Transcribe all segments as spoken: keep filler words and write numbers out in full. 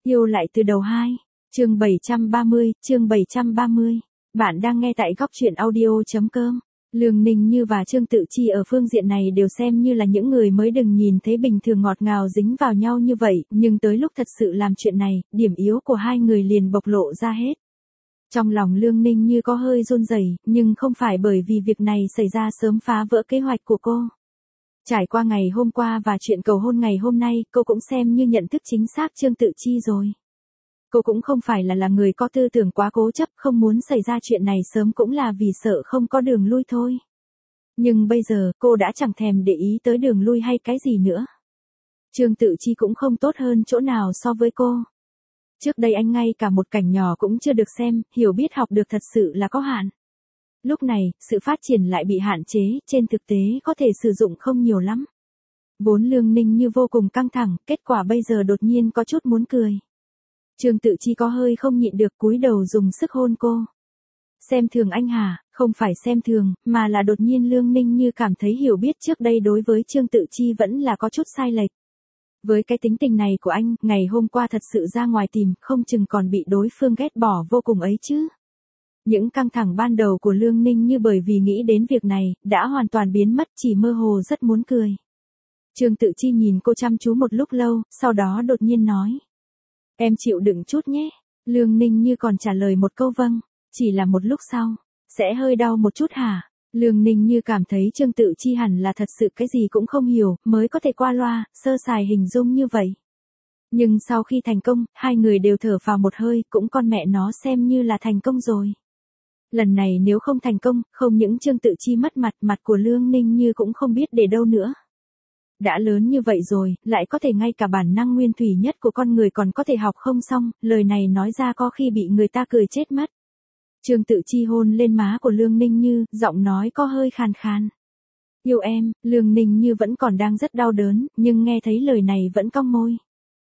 Yêu lại từ đầu hai. Chương bảy trăm ba mươi, chương bảy trăm ba mươi. Bạn đang nghe tại góc truyện audio chấm com. Lương Ninh Như và Trương Tự Chi ở phương diện này đều xem như là những người mới, đừng nhìn thấy bình thường ngọt ngào dính vào nhau như vậy, nhưng tới lúc thật sự làm chuyện này, điểm yếu của hai người liền bộc lộ ra hết. Trong lòng Lương Ninh Như có hơi run rẩy, nhưng không phải bởi vì việc này xảy ra sớm phá vỡ kế hoạch của cô. Trải qua ngày hôm qua và chuyện cầu hôn ngày hôm nay, cô cũng xem như nhận thức chính xác Trương Tự Chi rồi. Cô cũng không phải là là người có tư tưởng quá cố chấp, không muốn xảy ra chuyện này sớm cũng là vì sợ không có đường lui thôi. Nhưng bây giờ, cô đã chẳng thèm để ý tới đường lui hay cái gì nữa. Trương Tự Chi cũng không tốt hơn chỗ nào so với cô. Trước đây anh ngay cả một cảnh nhỏ cũng chưa được xem, hiểu biết học được thật sự là có hạn. Lúc này, sự phát triển lại bị hạn chế, trên thực tế có thể sử dụng không nhiều lắm. Vốn Lương Ninh Như vô cùng căng thẳng, kết quả bây giờ đột nhiên có chút muốn cười. Trương Tự Chi có hơi không nhịn được cúi đầu dùng sức hôn cô. Xem thường anh hả? Không phải xem thường, mà là đột nhiên Lương Ninh Như cảm thấy hiểu biết trước đây đối với Trương Tự Chi vẫn là có chút sai lệch. Với cái tính tình này của anh, ngày hôm qua thật sự ra ngoài tìm, không chừng còn bị đối phương ghét bỏ vô cùng ấy chứ. Những căng thẳng ban đầu của Lương Ninh Như bởi vì nghĩ đến việc này, đã hoàn toàn biến mất, chỉ mơ hồ rất muốn cười. Trương Tự Chi nhìn cô chăm chú một lúc lâu, sau đó đột nhiên nói. Em chịu đựng chút nhé. Lương Ninh Như còn trả lời một câu vâng, chỉ là một lúc sau. Sẽ hơi đau một chút hả? Lương Ninh Như cảm thấy Trương Tự Chi hẳn là thật sự cái gì cũng không hiểu, mới có thể qua loa, sơ sài hình dung như vậy. Nhưng sau khi thành công, hai người đều thở phào một hơi, cũng con mẹ nó xem như là thành công rồi. Lần này nếu không thành công, không những Trương Tự Chi mất mặt, mặt của Lương Ninh Như cũng không biết để đâu nữa. Đã lớn như vậy rồi, lại có thể ngay cả bản năng nguyên thủy nhất của con người còn có thể học không xong, lời này nói ra có khi bị người ta cười chết mất. Trương Tự Chi hôn lên má của Lương Ninh Như, giọng nói có hơi khàn khàn. Yêu em. Lương Ninh Như vẫn còn đang rất đau đớn, nhưng nghe thấy lời này vẫn cong môi.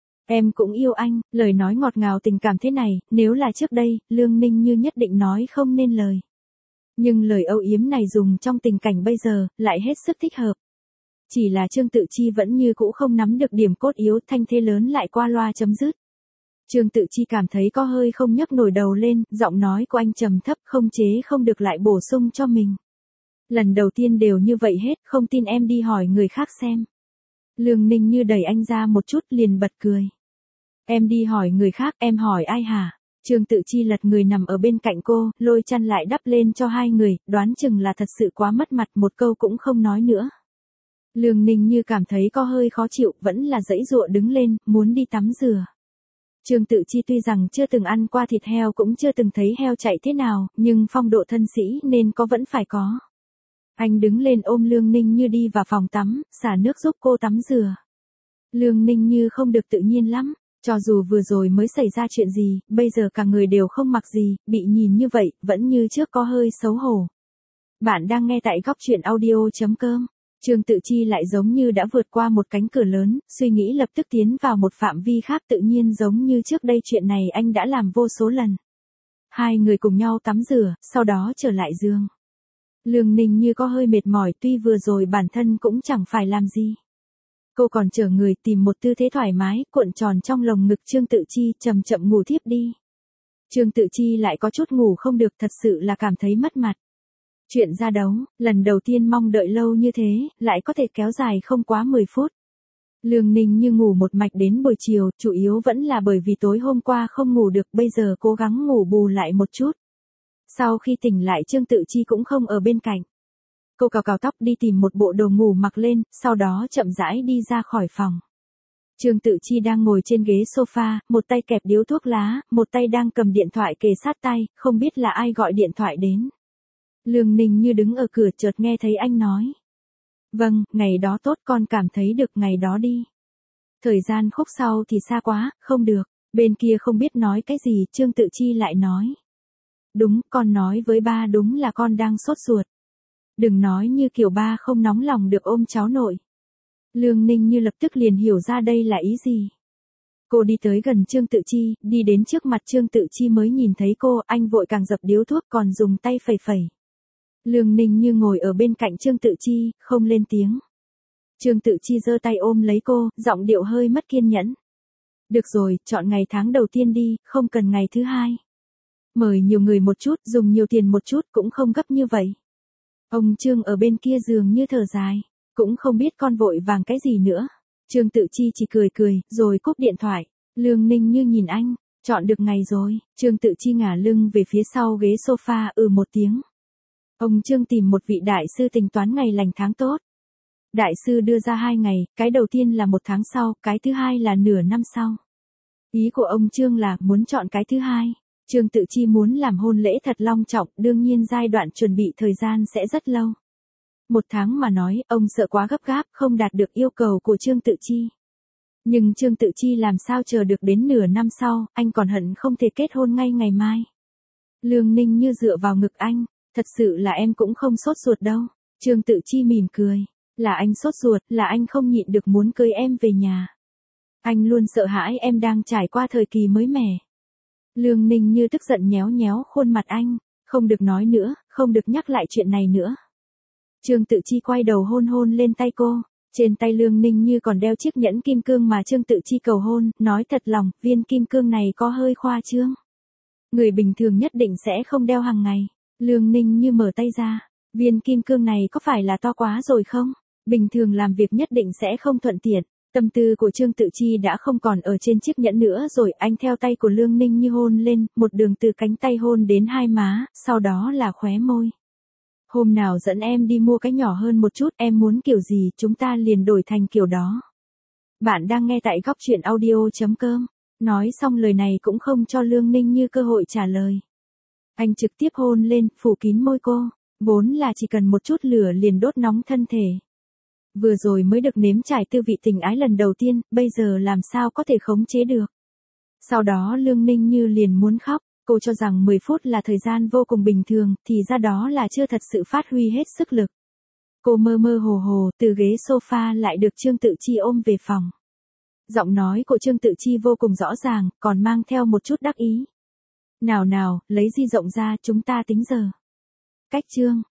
Em cũng yêu anh. Lời nói ngọt ngào tình cảm thế này, nếu là trước đây, Lương Ninh Như nhất định nói không nên lời. Nhưng lời âu yếm này dùng trong tình cảnh bây giờ, lại hết sức thích hợp. Chỉ là Trương Tự Chi vẫn như cũ không nắm được điểm cốt yếu, thanh thế lớn lại qua loa chấm dứt. Trương Tự Chi cảm thấy có hơi không nhấc nổi đầu lên, giọng nói của anh trầm thấp, không chế không được lại bổ sung cho mình. Lần đầu tiên đều như vậy hết, không tin em đi hỏi người khác xem. Lương Ninh Như đẩy anh ra một chút liền bật cười. Em đi hỏi người khác, em hỏi ai hả? Trương Tự Chi lật người nằm ở bên cạnh cô, lôi chăn lại đắp lên cho hai người, đoán chừng là thật sự quá mất mặt, một câu cũng không nói nữa. Lương Ninh Như cảm thấy có hơi khó chịu, vẫn là giãy giụa đứng lên, muốn đi tắm rửa. Trương Tự Chi tuy rằng chưa từng ăn qua thịt heo cũng chưa từng thấy heo chạy thế nào, nhưng phong độ thân sĩ nên có vẫn phải có. Anh đứng lên ôm Lương Ninh Như đi vào phòng tắm, xả nước giúp cô tắm rửa. Lương Ninh Như không được tự nhiên lắm, cho dù vừa rồi mới xảy ra chuyện gì, bây giờ cả người đều không mặc gì, bị nhìn như vậy, vẫn như trước có hơi xấu hổ. Bạn đang nghe tại góc truyện audio chấm com. Trương Tự Chi lại giống như đã vượt qua một cánh cửa lớn, suy nghĩ lập tức tiến vào một phạm vi khác, tự nhiên giống như trước đây chuyện này anh đã làm vô số lần. Hai người cùng nhau tắm rửa, sau đó trở lại giường. Lương Ninh Như có hơi mệt mỏi, tuy vừa rồi bản thân cũng chẳng phải làm gì. Cô còn chở người tìm một tư thế thoải mái, cuộn tròn trong lồng ngực Trương Tự Chi, chậm chậm ngủ thiếp đi. Trương Tự Chi lại có chút ngủ không được, thật sự là cảm thấy mất mặt. Chuyện ra đấu, lần đầu tiên mong đợi lâu như thế, lại có thể kéo dài không quá mười phút. Lương Ninh Như ngủ một mạch đến buổi chiều, chủ yếu vẫn là bởi vì tối hôm qua không ngủ được, bây giờ cố gắng ngủ bù lại một chút. Sau khi tỉnh lại Trương Tự Chi cũng không ở bên cạnh. Cô cào cào tóc đi tìm một bộ đồ ngủ mặc lên, sau đó chậm rãi đi ra khỏi phòng. Trương Tự Chi đang ngồi trên ghế sofa, một tay kẹp điếu thuốc lá, một tay đang cầm điện thoại kề sát tai, không biết là ai gọi điện thoại đến. Lương Ninh Như đứng ở cửa chợt nghe thấy anh nói. Vâng, ngày đó tốt, con cảm thấy được, ngày đó đi. Thời gian khúc sau thì xa quá, không được. Bên kia không biết nói cái gì, Trương Tự Chi lại nói. Đúng, con nói với ba đúng là con đang sốt ruột. Đừng nói như kiểu ba không nóng lòng được ôm cháu nội. Lương Ninh Như lập tức liền hiểu ra đây là ý gì. Cô đi tới gần Trương Tự Chi, đi đến trước mặt Trương Tự Chi mới nhìn thấy cô, anh vội càng dập điếu thuốc còn dùng tay phẩy phẩy. Lương Ninh Như ngồi ở bên cạnh Trương Tự Chi, không lên tiếng. Trương Tự Chi giơ tay ôm lấy cô, giọng điệu hơi mất kiên nhẫn. Được rồi, chọn ngày tháng đầu tiên đi, không cần ngày thứ hai. Mời nhiều người một chút, dùng nhiều tiền một chút, cũng không gấp như vậy. Ông Trương ở bên kia giường như thở dài, cũng không biết con vội vàng cái gì nữa. Trương Tự Chi chỉ cười cười, rồi cúp điện thoại. Lương Ninh Như nhìn anh, chọn được ngày rồi. Trương Tự Chi ngả lưng về phía sau ghế sofa, ừ một tiếng. Ông Trương tìm một vị đại sư tính toán ngày lành tháng tốt. Đại sư đưa ra hai ngày, cái đầu tiên là một tháng sau, cái thứ hai là nửa năm sau. Ý của ông Trương là muốn chọn cái thứ hai. Trương Tự Chi muốn làm hôn lễ thật long trọng, đương nhiên giai đoạn chuẩn bị thời gian sẽ rất lâu. Một tháng mà nói, ông sợ quá gấp gáp, không đạt được yêu cầu của Trương Tự Chi. Nhưng Trương Tự Chi làm sao chờ được đến nửa năm sau, anh còn hận không thể kết hôn ngay ngày mai. Lương Ninh Như dựa vào ngực anh, thật sự là em cũng không sốt ruột đâu. Trương Tự Chi mỉm cười, là anh sốt ruột, là anh không nhịn được muốn cưới em về nhà. Anh luôn sợ hãi em đang trải qua thời kỳ mới mẻ. Lương Ninh Như tức giận nhéo nhéo khuôn mặt anh, không được nói nữa, không được nhắc lại chuyện này nữa. Trương Tự Chi quay đầu hôn hôn lên tay cô, trên tay Lương Ninh Như còn đeo chiếc nhẫn kim cương mà Trương Tự Chi cầu hôn, nói thật lòng, viên kim cương này có hơi khoa trương. Người bình thường nhất định sẽ không đeo hàng ngày. Lương Ninh Như mở tay ra, viên kim cương này có phải là to quá rồi không? Bình thường làm việc nhất định sẽ không thuận tiện. Tâm tư của Trương Tự Chi đã không còn ở trên chiếc nhẫn nữa rồi, anh theo tay của Lương Ninh Như hôn lên, một đường từ cánh tay hôn đến hai má, sau đó là khóe môi. Hôm nào dẫn em đi mua cái nhỏ hơn một chút, em muốn kiểu gì chúng ta liền đổi thành kiểu đó. Bạn đang nghe tại góc truyện audio chấm com. Nói xong lời này cũng không cho Lương Ninh Như cơ hội trả lời. Anh trực tiếp hôn lên, phủ kín môi cô, vốn là chỉ cần một chút lửa liền đốt nóng thân thể. Vừa rồi mới được nếm trải tư vị tình ái lần đầu tiên, bây giờ làm sao có thể khống chế được. Sau đó Lương Ninh Như liền muốn khóc, cô cho rằng mười phút là thời gian vô cùng bình thường, thì ra đó là chưa thật sự phát huy hết sức lực. Cô mơ mơ hồ hồ, từ ghế sofa lại được Trương Tự Chi ôm về phòng. Giọng nói của Trương Tự Chi vô cùng rõ ràng, còn mang theo một chút đắc ý. Nào nào, lấy di động ra, chúng ta tính giờ. Cách Trương